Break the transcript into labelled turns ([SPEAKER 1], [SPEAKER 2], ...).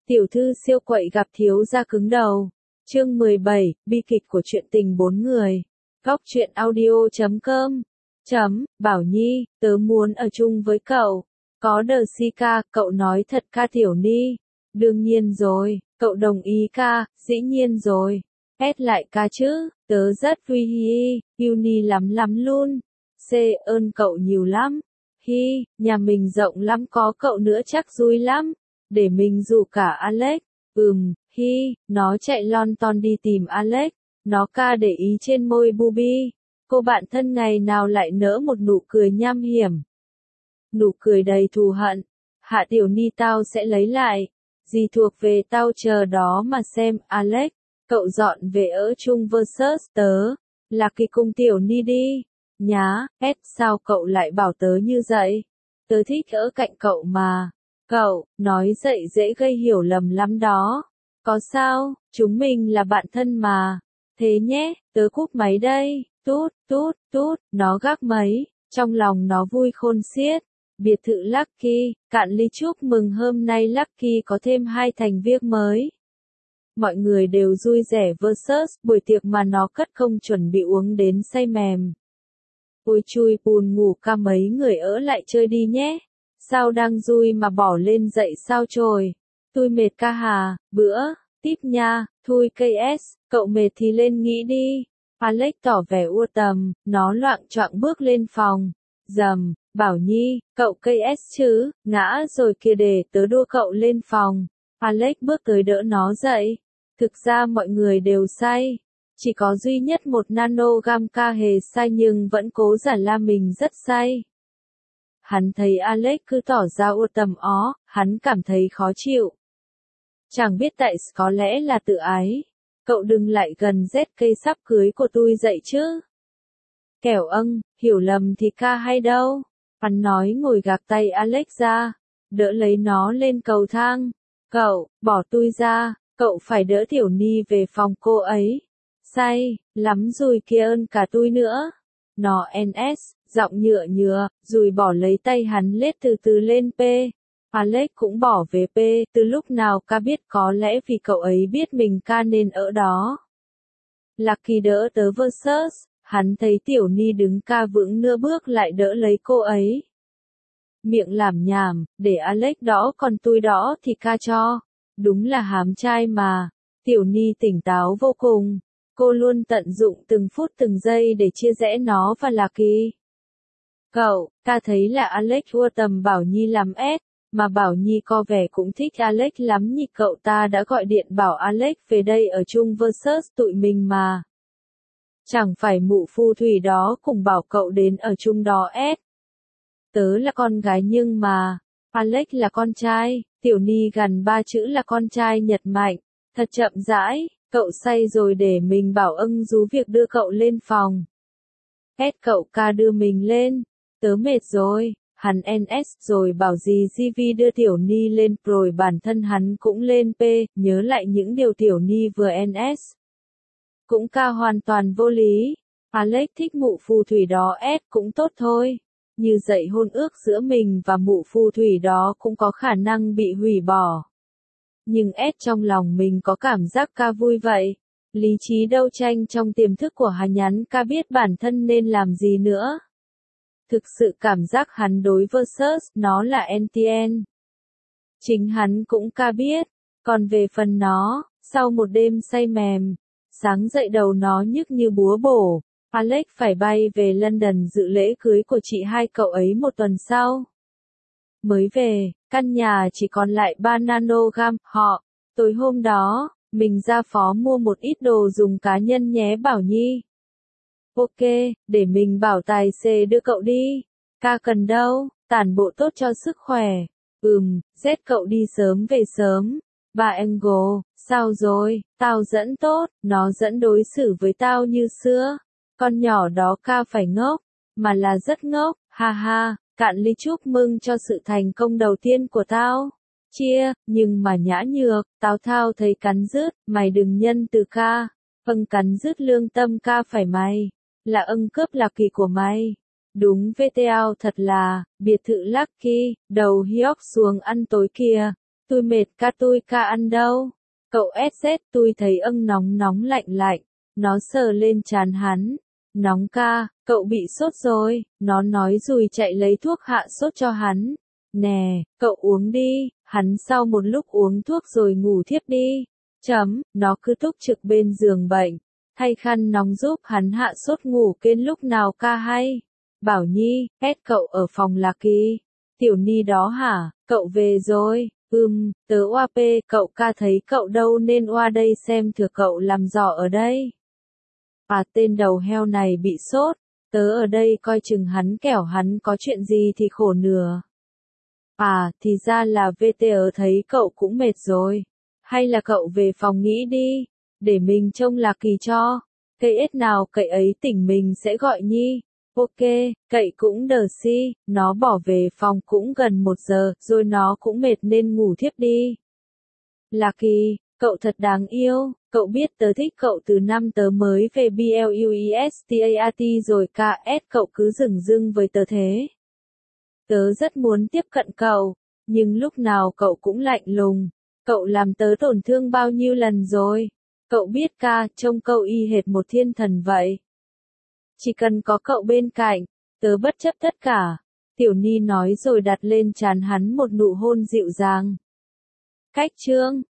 [SPEAKER 1] Tiểu thư siêu quậy gặp thiếu gia cứng đầu. Chương 17, bi kịch của chuyện tình bốn người. Góc truyện audio.com. Bảo Nhi, tớ muốn ở chung với cậu. Có đờ si ca, cậu nói thật ca Tiểu Ni. Đương nhiên rồi, cậu đồng ý ca, dĩ nhiên rồi. Ét lại ca chứ, tớ rất vui hi, yêu ni lắm lắm luôn. C ơn cậu nhiều lắm. Hi, nhà mình rộng lắm có cậu nữa chắc vui lắm. Để mình rủ cả Alex. Hi, nó chạy lon ton đi tìm Alex. Nó ca để ý trên môi Bubi. Cô bạn thân ngày nào lại nở một nụ cười nham hiểm. Nụ cười đầy thù hận. Hạ Tiểu Ni tao sẽ lấy lại. Gì thuộc về tao chờ đó mà xem. Alex, cậu dọn về ở chung versus tớ. Là kỳ cùng Tiểu Ni đi. Nhá, sao cậu lại bảo tớ như vậy? Tớ thích ở cạnh cậu mà. Cậu, nói dậy dễ gây hiểu lầm lắm đó. Có sao, chúng mình là bạn thân mà. Thế nhé, tớ cúp máy đây. Tút, nó gác máy. Trong lòng nó vui khôn xiết. Biệt thự Lucky, cạn ly chúc mừng hôm nay Lucky có thêm 2 thành viên mới. Mọi người đều vui vẻ versus buổi tiệc mà nó cất không chuẩn bị uống đến say mềm. Ôi chui buồn ngủ ca mấy người ở lại chơi đi nhé. Sao đang vui mà bỏ lên dậy sao trồi. Tôi mệt ca hà, bữa, tiếp nha, thui KS, cậu mệt thì lên nghỉ đi. Alex tỏ vẻ ua tầm, nó loạng choạng bước lên phòng. Bảo Nhi, cậu KS chứ, ngã rồi kìa để tớ đua cậu lên phòng. Alex bước tới đỡ nó dậy. Thực ra mọi người đều say. Chỉ có duy nhất một nanogam ca hề say nhưng vẫn cố giả la mình rất say. Hắn thấy Alex cứ tỏ ra ua tầm hắn cảm thấy khó chịu. Chẳng biết tại có lẽ là tự ái. Cậu đừng lại gần ZK sắp cưới của tôi dậy chứ. Kẻo hiểu lầm thì ca hay đâu. Hắn nói ngồi gạt tay Alex ra. Đỡ lấy nó lên cầu thang. Cậu, bỏ tôi ra. Cậu phải đỡ Tiểu Ni về phòng cô ấy. Say, lắm rồi kia ơn cả tôi nữa. Nó NS, giọng nhựa, rồi bỏ lấy tay hắn lết từ từ lên P. Alex cũng bỏ về P, từ lúc nào ca biết có lẽ vì cậu ấy biết mình ca nên ở đó. Lucky đỡ tớ versus, hắn thấy Tiểu Ni đứng ca vững nửa bước lại đỡ lấy cô ấy. Miệng làm nhảm, để Alex đõ còn tôi đõ thì ca cho. Đúng là hám trai mà. Tiểu Ni tỉnh táo vô cùng. Cô luôn tận dụng từng phút từng giây để chia rẽ nó và Lucky. Cậu, ta thấy là Alex ua tầm Bảo Nhi lắm mà Bảo Nhi có vẻ cũng thích Alex lắm nhỉ. Cậu ta đã gọi điện bảo Alex về đây ở chung versus tụi mình mà. Chẳng phải mụ phù thủy đó cùng bảo cậu đến ở chung đó Tớ là con gái nhưng mà, Alex là con trai. Tiểu Ni gần 3 chữ là con trai nhật mạnh. Thật chậm rãi, cậu say rồi để mình bảo rú việc đưa cậu lên phòng. Cậu ca đưa mình lên. Tớ mệt rồi, hắn NS rồi bảo gì GV đưa Tiểu Ni lên rồi bản thân hắn cũng lên P, nhớ lại những điều Tiểu Ni vừa NS. Cũng ca hoàn toàn vô lý. Alex thích mụ phù thủy đó cũng tốt thôi. Như vậy hôn ước giữa mình và mụ phù thủy đó cũng có khả năng bị hủy bỏ. Nhưng trong lòng mình có cảm giác ca vui vậy. Lý trí đấu tranh trong tiềm thức của hắn nhắn ca biết bản thân nên làm gì nữa. Thực sự cảm giác hắn đối versus nó là NTN. Chính hắn cũng ca biết. Còn về phần nó, sau một đêm say mềm, sáng dậy đầu nó nhức như búa bổ. Alex phải bay về London dự lễ cưới của chị hai cậu ấy một tuần sau. Mới về, căn nhà chỉ còn lại 3 nanogam. Tối hôm đó, mình ra phó mua một ít đồ dùng cá nhân nhé Bảo Nhi. Ok, để mình bảo tài xế đưa cậu đi. Ca cần đâu, tản bộ tốt cho sức khỏe. Cậu đi sớm về sớm. Bà Angle, sao rồi, tao dẫn tốt, nó dẫn đối xử với tao như xưa. Con nhỏ đó ca phải ngốc, mà là rất ngốc, ha ha, cạn ly chúc mừng cho sự thành công đầu tiên của tao. Chia, nhưng mà nhã nhược, Tào Thao thấy cắn rứt, mày đừng nhân từ ca. Cắn rứt lương tâm ca phải mày, là cướp lạc kỳ của mày. Đúng VTL thật là, biệt thự Lucky, đầu Hyok xuống ăn tối kìa. Tôi mệt tôi ca ăn đâu. Cậu SZ tôi thấy nóng nóng lạnh lạnh. Nó sờ lên trán hắn. Nóng ca, cậu bị sốt rồi. Nó nói rồi chạy lấy thuốc hạ sốt cho hắn. Nè, cậu uống đi. Hắn sau một lúc uống thuốc rồi ngủ thiếp đi. Nó cứ túc trực bên giường bệnh. Thay khăn nóng giúp hắn hạ sốt ngủ kên lúc nào ca hay. Bảo Nhi, cậu ở phòng Lạc Kỳ. Tiểu Ni đó hả, cậu về rồi. Tớ oa pê, cậu ca thấy cậu đâu nên oa đây xem thử cậu làm giỏ ở đây. Tên đầu heo này bị sốt, tớ ở đây coi chừng hắn kẻo hắn có chuyện gì thì khổ nửa. Thì ra là VTR thấy cậu cũng mệt rồi. Hay là cậu về phòng nghỉ đi, để mình trông Lạc Kỳ cho. Cây ết nào cậy ấy tỉnh mình sẽ gọi Nhi. Ok, cậy cũng đờ si, nó bỏ về phòng cũng gần 1 giờ, rồi nó cũng mệt nên ngủ thiếp đi. Lạc Kỳ, cậu thật đáng yêu, cậu biết tớ thích cậu từ năm tớ mới về BLUESTAT rồi KS cậu cứ dửng dưng với tớ thế. Tớ rất muốn tiếp cận cậu, nhưng lúc nào cậu cũng lạnh lùng, cậu làm tớ tổn thương bao nhiêu lần rồi. Cậu biết trông cậu y hệt một thiên thần vậy. Chỉ cần có cậu bên cạnh, tớ bất chấp tất cả. Tiểu Ni nói rồi đặt lên trán hắn một nụ hôn dịu dàng. Cách chương